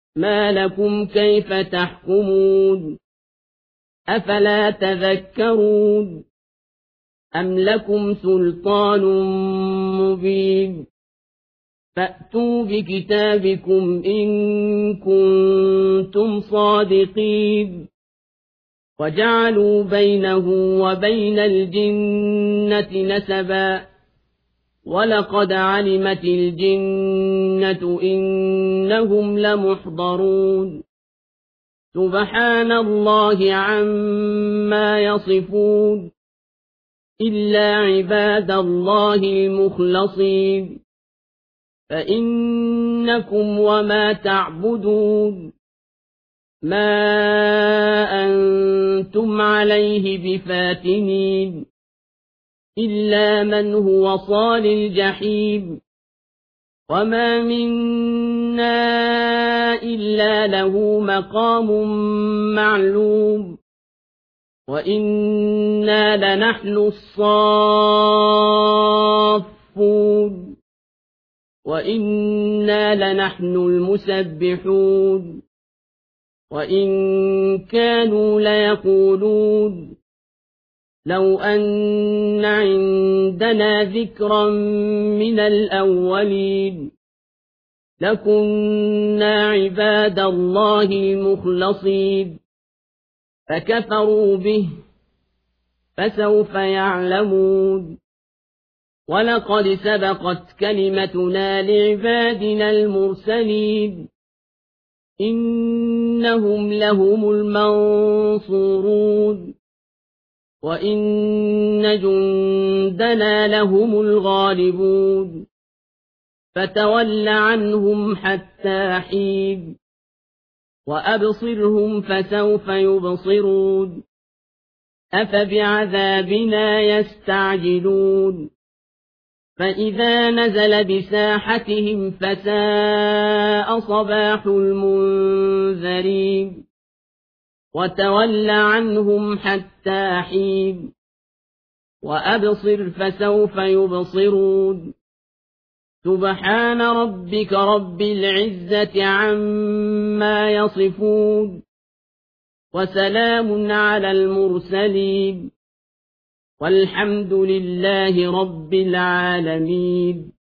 ما لكم كيف تحكمون أفلا تذكرون أم لكم سلطان مبين فأتوا بكتابكم إن كنتم صادقين وجعلوا بينه وبين الجنة نسبا ولقد علمت الجنة إنهم لمحضرون سبحان الله عما يصفون إلا عباد الله المخلصين فإنكم وما تعبدون ما أنتم عليه بفاتنين إلا من هو صال الجحيم وما منا إلا له مقام معلوم وإنا لنحن الصافون وإنا لنحن المسبحون وإن كانوا ليقولون لو أن عندنا ذكرا من الأولين لكنا عباد الله المخلصين فكفروا به فسوف يعلمون ولقد سبقت كلمتنا لعبادنا المرسلين إنهم لهم المنصورون وإن جندنا لهم الغالبون فتول عنهم حتى حين وأبصرهم فسوف يبصرون أفبعذابنا يستعجلون فإذا نزل بساحتهم فساء صباح المنذرين وتول عنهم حتى حين وأبصر فسوف يبصرون سبحان ربك رب العزة عما يصفون وسلام على المرسلين والحمد لله رب العالمين